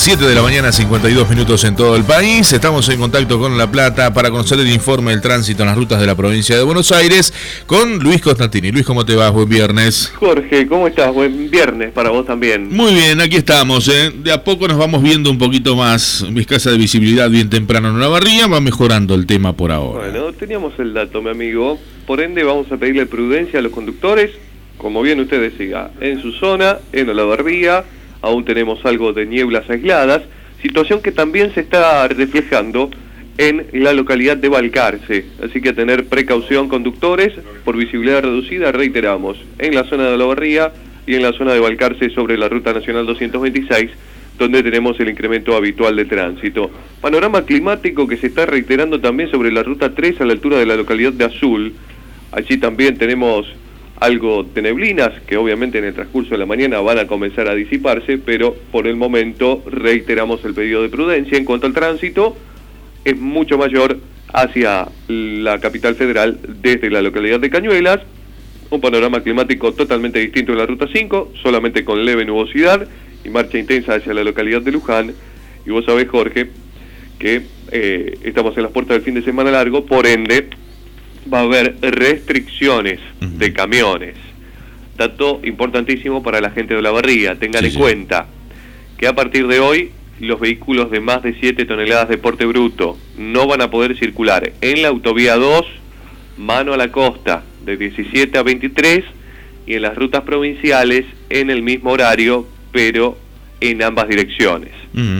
7 de la mañana, 52 minutos en todo el país. Estamos en contacto con La Plata para conocer el informe del tránsito en las rutas de la provincia de Buenos Aires con Luis Constantini. Luis, ¿cómo te vas? Buen viernes. Jorge, ¿cómo estás? Buen viernes para vos también. Muy bien, aquí estamos. De a poco nos vamos viendo un poquito más. Mi escasa de visibilidad bien temprano en Olavarría va mejorando el tema por ahora. Bueno, teníamos el dato, mi amigo. Por ende, vamos a pedirle prudencia a los conductores. Como bien usted decía, en su zona, en Olavarría, aún tenemos algo de nieblas aisladas, situación que también se está reflejando en la localidad de Balcarce, así que a tener precaución conductores, por visibilidad reducida, reiteramos, en la zona de Olavarría y en la zona de Balcarce sobre la Ruta Nacional 226, donde tenemos el incremento habitual de tránsito. Panorama climático que se está reiterando también sobre la Ruta 3 a la altura de la localidad de Azul. Allí también tenemos algo de neblinas que obviamente en el transcurso de la mañana van a comenzar a disiparse, pero por el momento reiteramos el pedido de prudencia en cuanto al tránsito. Es mucho mayor hacia la capital federal desde la localidad de Cañuelas, un panorama climático totalmente distinto en la Ruta 5, solamente con leve nubosidad y marcha intensa hacia la localidad de Luján. Y vos sabés, Jorge, que estamos en las puertas del fin de semana largo, por ende va a haber restricciones de camiones. Dato importantísimo para la gente de Olavarría. Tengan en cuenta que a partir de hoy los vehículos de más de 7 toneladas de porte bruto no van a poder circular en la autovía 2, mano a la costa, de 17 a 23, y en las rutas provinciales en el mismo horario, pero en ambas direcciones.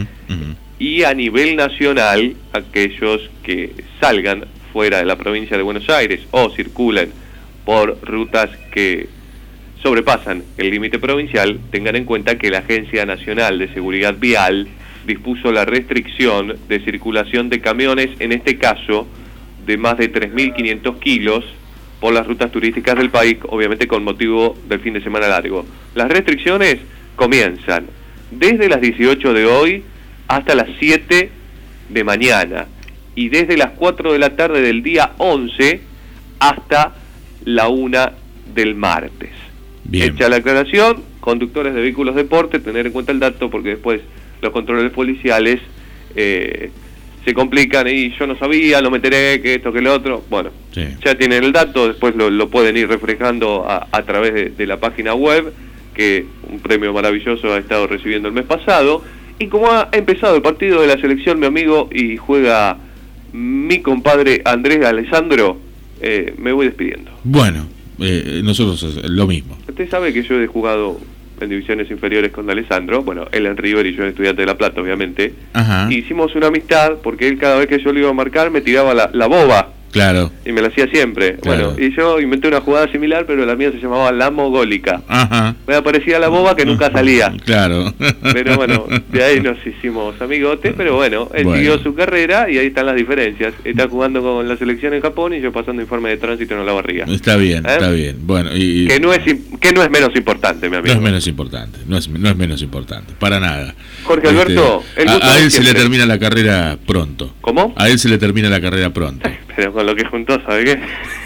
Y a nivel nacional, aquellos que salgan fuera de la provincia de Buenos Aires o circulen por rutas que sobrepasan el límite provincial, tengan en cuenta que la Agencia Nacional de Seguridad Vial dispuso la restricción de circulación de camiones, en este caso de más de 3.500 kilos, por las rutas turísticas del país, obviamente con motivo del fin de semana largo. Las restricciones comienzan desde las 18 de hoy hasta las 7 de mañana, y desde las 4 de la tarde del día 11 hasta la 1 del martes. Bien. Hecha la aclaración, conductores de vehículos de porte, tener en cuenta el dato porque después los controles policiales se complican y yo no sabía, no me enteré que esto, que lo otro. Bueno, ya tienen el dato, después lo pueden ir reflejando a través de la página web, que un premio maravilloso ha estado recibiendo el mes pasado. Y como ha empezado el partido de la selección, mi amigo, y juega mi compadre Andrés Alessandro, me voy despidiendo. Bueno, nosotros lo mismo. Usted sabe que yo he jugado en divisiones inferiores con Alessandro, bueno, él en River y yo en Estudiante de La Plata, obviamente. Y hicimos una amistad porque él cada vez que yo lo iba a marcar me tiraba la boba. Claro. Y me la hacía siempre. Claro. Bueno, y yo inventé una jugada similar, pero la mía se llamaba la mogólica. Me aparecía la boba que nunca salía. Claro. Pero bueno, de ahí nos hicimos amigotes, pero bueno, él siguió su carrera y ahí están las diferencias. Está jugando con la selección en Japón y yo pasando informe de tránsito en Olavarría. Está bien, está bien. Bueno, y que no es menos importante, mi amigo. No es menos importante, no es menos importante, para nada. Jorge Alberto, a él se le termina la carrera pronto. ¿Cómo? A él se le termina la carrera pronto. Pero con lo que juntó, ¿sabe qué?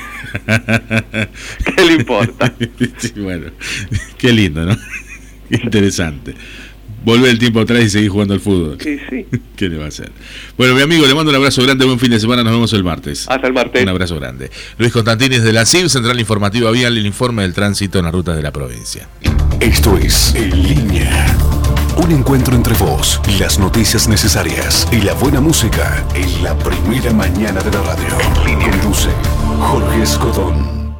¿Qué le importa? Sí, bueno, qué lindo, ¿no? Interesante. Volver el tiempo atrás y seguir jugando al fútbol. Sí, sí. ¿Qué le va a hacer? Bueno, mi amigo, le mando un abrazo grande, buen fin de semana, nos vemos el martes. Hasta el martes. Un abrazo grande. Luis Constantini desde la CIV, Central Informativa Vial, el informe del tránsito en las rutas de la provincia. Esto es En Línea. Un encuentro entre vos, las noticias necesarias y la buena música en la primera mañana de la radio. En Línea. Conduce Jorge Escodón.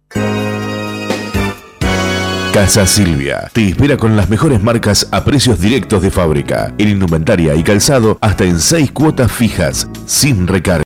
Casa Silvia te espera con las mejores marcas a precios directos de fábrica, en indumentaria y calzado hasta en 6 cuotas fijas, sin recargo.